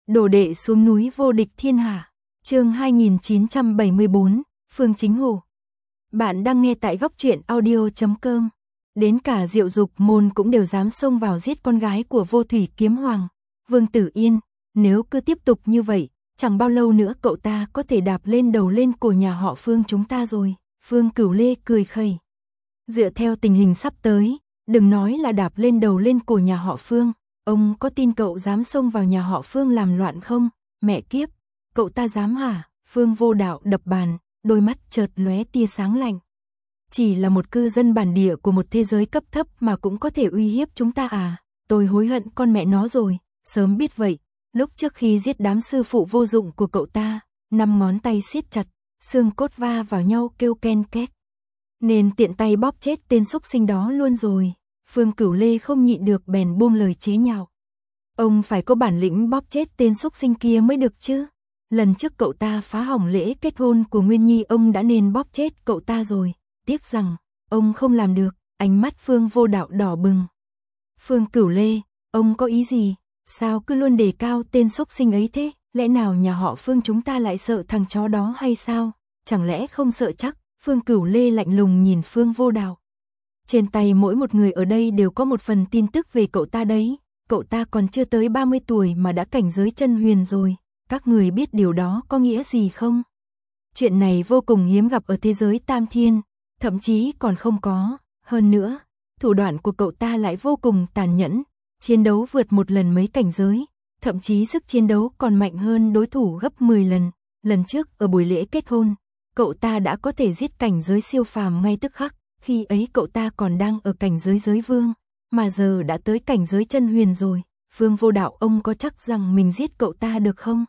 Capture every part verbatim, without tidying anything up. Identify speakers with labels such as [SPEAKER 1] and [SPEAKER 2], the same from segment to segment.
[SPEAKER 1] Đồ đệ xuống núi vô địch thiên hạ. Chương hai nghìn chín trăm bảy mươi tư, Phương Chính Hồ. Bạn đang nghe tại góc truyện audio chấm com. Đến cả Diệu Dục môn cũng đều dám xông vào giết con gái của Vô Thủy Kiếm Hoàng, Vương Tử Yên, nếu cứ tiếp tục như vậy, chẳng bao lâu nữa cậu ta có thể đạp lên đầu lên cổ nhà họ Phương chúng ta rồi. Phương Cửu Lê cười khẩy. Dựa theo tình hình sắp tới, đừng nói là đạp lên đầu lên cổ nhà họ Phương, ông có tin cậu dám xông vào nhà họ Phương làm loạn không? Mẹ kiếp, cậu ta dám hả? Phương Vô Đạo đập bàn, đôi mắt chợt lóe tia sáng lạnh. Chỉ là một cư dân bản địa của một thế giới cấp thấp mà cũng có thể uy hiếp chúng ta à? Tôi hối hận con mẹ nó rồi, sớm biết vậy, lúc trước khi giết đám sư phụ vô dụng của cậu ta, năm ngón tay siết chặt, xương cốt va vào nhau kêu ken két. Nên tiện tay bóp chết tên xúc sinh đó luôn rồi. Phương Cửu Lê không nhịn được bèn buông lời chế nhạo. Ông phải có bản lĩnh bóp chết tên xúc sinh kia mới được chứ. Lần trước cậu ta phá hỏng lễ kết hôn của Nguyên Nhi, ông đã nên bóp chết cậu ta rồi. Tiếc rằng, ông không làm được. Ánh mắt Phương Vô Đạo đỏ bừng. Phương Cửu Lê, ông có ý gì? Sao cứ luôn đề cao tên xúc sinh ấy thế? Lẽ nào nhà họ Phương chúng ta lại sợ thằng chó đó hay sao? Chẳng lẽ không sợ chắc? Phương Cửu Lê lạnh lùng nhìn Phương Vô Đạo. Trên tay mỗi một người ở đây đều có một phần tin tức về cậu ta đấy. Cậu ta còn chưa tới ba mươi tuổi mà đã cảnh giới chân huyền rồi. Các người biết điều đó có nghĩa gì không? Chuyện này vô cùng hiếm gặp ở thế giới Tam Thiên, thậm chí còn không có. Hơn nữa, thủ đoạn của cậu ta lại vô cùng tàn nhẫn, chiến đấu vượt một lần mấy cảnh giới, thậm chí sức chiến đấu còn mạnh hơn đối thủ gấp mười lần. Lần trước ở buổi lễ kết hôn, cậu ta đã có thể giết cảnh giới siêu phàm ngay tức khắc, khi ấy cậu ta còn đang ở cảnh giới giới vương, mà giờ đã tới cảnh giới chân huyền rồi. Phương Vô Đạo, ông có chắc rằng mình giết cậu ta được không?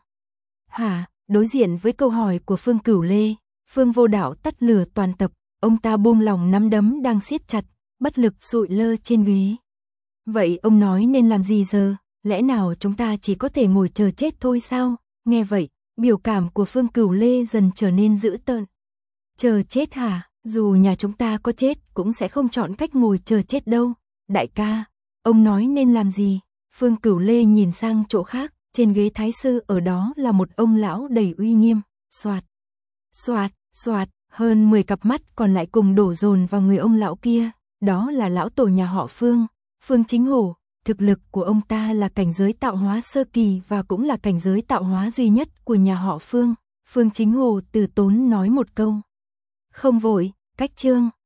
[SPEAKER 1] Hả? Đối diện với câu hỏi của Phương Cửu Lê, Phương Vô Đạo tắt lửa toàn tập, ông ta buông lòng nắm đấm đang siết chặt, bất lực sụi lơ trên ghế. Vậy ông nói nên làm gì giờ? Lẽ nào chúng ta chỉ có thể ngồi chờ chết thôi sao? Nghe vậy, biểu cảm của Phương Cửu Lê dần trở nên dữ tợn. Chờ chết hả? Dù nhà chúng ta có chết cũng sẽ không chọn cách ngồi chờ chết đâu. Đại ca, ông nói nên làm gì? Phương Cửu Lê nhìn sang chỗ khác, trên ghế thái sư ở đó là một ông lão đầy uy nghiêm. Soạt, soạt, soạt, hơn mười cặp mắt còn lại cùng đổ dồn vào người ông lão kia. Đó là lão tổ nhà họ Phương, Phương Chính Hồ. Thực lực của ông ta là cảnh giới tạo hóa sơ kỳ và cũng là cảnh giới tạo hóa duy nhất của nhà họ Phương. Phương Chính Hồ từ tốn nói một câu. Không vội, cách chương.